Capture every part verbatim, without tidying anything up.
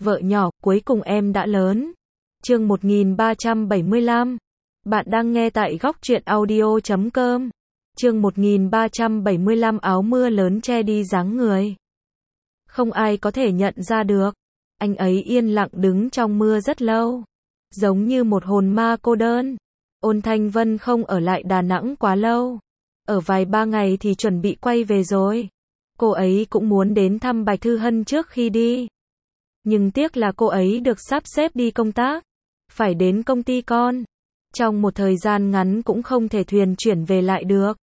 Vợ nhỏ, cuối cùng em đã lớn. Chương một nghìn ba trăm bảy mươi lăm. Bạn đang nghe tại góc truyện audio chấm com. Chương một nghìn ba trăm bảy mươi lăm áo mưa lớn che đi dáng người. Không ai có thể nhận ra được. Anh ấy yên lặng đứng trong mưa rất lâu. Giống như một hồn ma cô đơn. Ôn Thanh Vân không ở lại Đà Nẵng quá lâu. Ở vài ba ngày thì chuẩn bị quay về rồi. Cô ấy cũng muốn đến thăm Bạch Thư Hân trước khi đi. Nhưng tiếc là cô ấy được sắp xếp đi công tác. Phải đến công ty con. Trong một thời gian ngắn cũng không thể thuyền chuyển về lại được.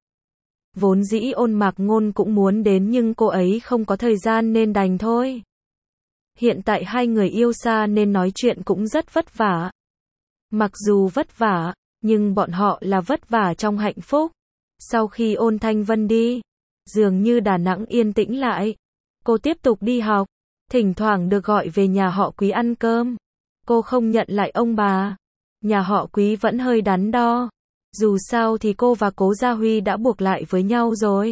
Vốn dĩ Ôn Mạc Ngôn cũng muốn đến nhưng cô ấy không có thời gian nên đành thôi. Hiện tại hai người yêu xa nên nói chuyện cũng rất vất vả. Mặc dù vất vả, nhưng bọn họ là vất vả trong hạnh phúc. Sau khi Ôn Thanh Vân đi, dường như Đà Nẵng yên tĩnh lại. Cô tiếp tục đi học, thỉnh thoảng được gọi về nhà họ Quý ăn cơm. Cô không nhận lại ông bà. Nhà họ Quý vẫn hơi đắn đo. Dù sao thì cô và Cố Gia Huy đã buộc lại với nhau rồi.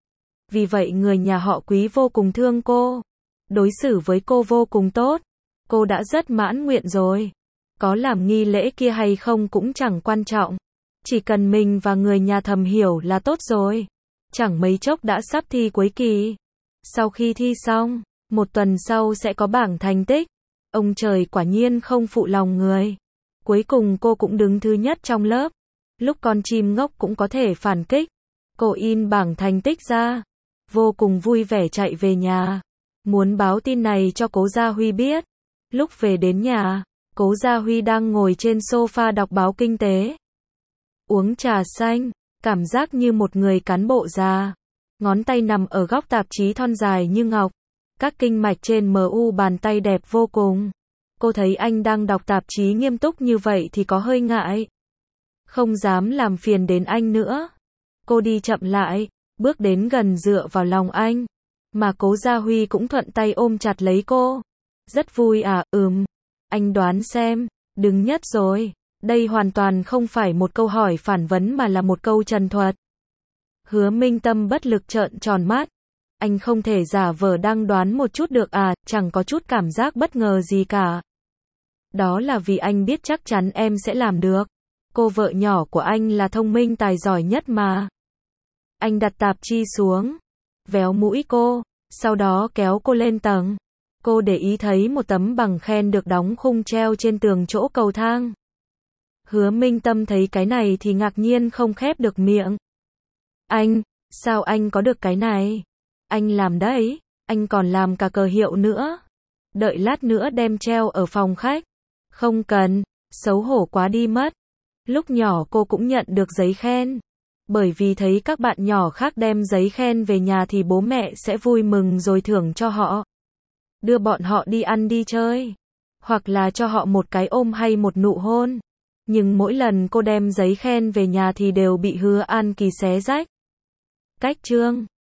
Vì vậy người nhà họ Quý vô cùng thương cô. Đối xử với cô vô cùng tốt. Cô đã rất mãn nguyện rồi. Có làm nghi lễ kia hay không cũng chẳng quan trọng. Chỉ cần mình và người nhà thầm hiểu là tốt rồi. Chẳng mấy chốc đã sắp thi cuối kỳ. Sau khi thi xong, một tuần sau sẽ có bảng thành tích. Ông trời quả nhiên không phụ lòng người. Cuối cùng cô cũng đứng thứ nhất trong lớp. Lúc con chim ngốc cũng có thể phản kích. Cô in bảng thành tích ra. Vô cùng vui vẻ chạy về nhà. Muốn báo tin này cho Cố Gia Huy biết. Lúc về đến nhà, Cố Gia Huy đang ngồi trên sofa đọc báo kinh tế. Uống trà xanh, cảm giác như một người cán bộ già. Ngón tay nằm ở góc tạp chí thon dài như ngọc. Các kinh mạch trên em u bàn tay đẹp vô cùng. Cô thấy anh đang đọc tạp chí nghiêm túc như vậy thì có hơi ngại. Không dám làm phiền đến anh nữa. Cô đi chậm lại, bước đến gần dựa vào lòng anh. Mà Cố Gia Huy cũng thuận tay ôm chặt lấy cô. Rất vui à, ừm. Anh đoán xem, đứng nhất rồi. Đây hoàn toàn không phải một câu hỏi phản vấn mà là một câu trần thuật. Hứa Minh Tâm bất lực trợn tròn mắt. Anh không thể giả vờ đang đoán một chút được à, chẳng có chút cảm giác bất ngờ gì cả. Đó là vì anh biết chắc chắn em sẽ làm được. Cô vợ nhỏ của anh là thông minh tài giỏi nhất mà. Anh đặt tạp chí xuống, véo mũi cô, sau đó kéo cô lên tầng. Cô để ý thấy một tấm bằng khen được đóng khung treo trên tường chỗ cầu thang. Hứa Minh Tâm thấy cái này thì ngạc nhiên không khép được miệng. Anh, sao anh có được cái này? Anh làm đấy, anh còn làm cả cờ hiệu nữa. Đợi lát nữa đem treo ở phòng khách. Không cần, xấu hổ quá đi mất. Lúc nhỏ cô cũng nhận được giấy khen. Bởi vì thấy các bạn nhỏ khác đem giấy khen về nhà thì bố mẹ sẽ vui mừng rồi thưởng cho họ. Đưa bọn họ đi ăn đi chơi. Hoặc là cho họ một cái ôm hay một nụ hôn. Nhưng mỗi lần cô đem giấy khen về nhà thì đều bị Hứa An Kỳ xé rách. Cách chương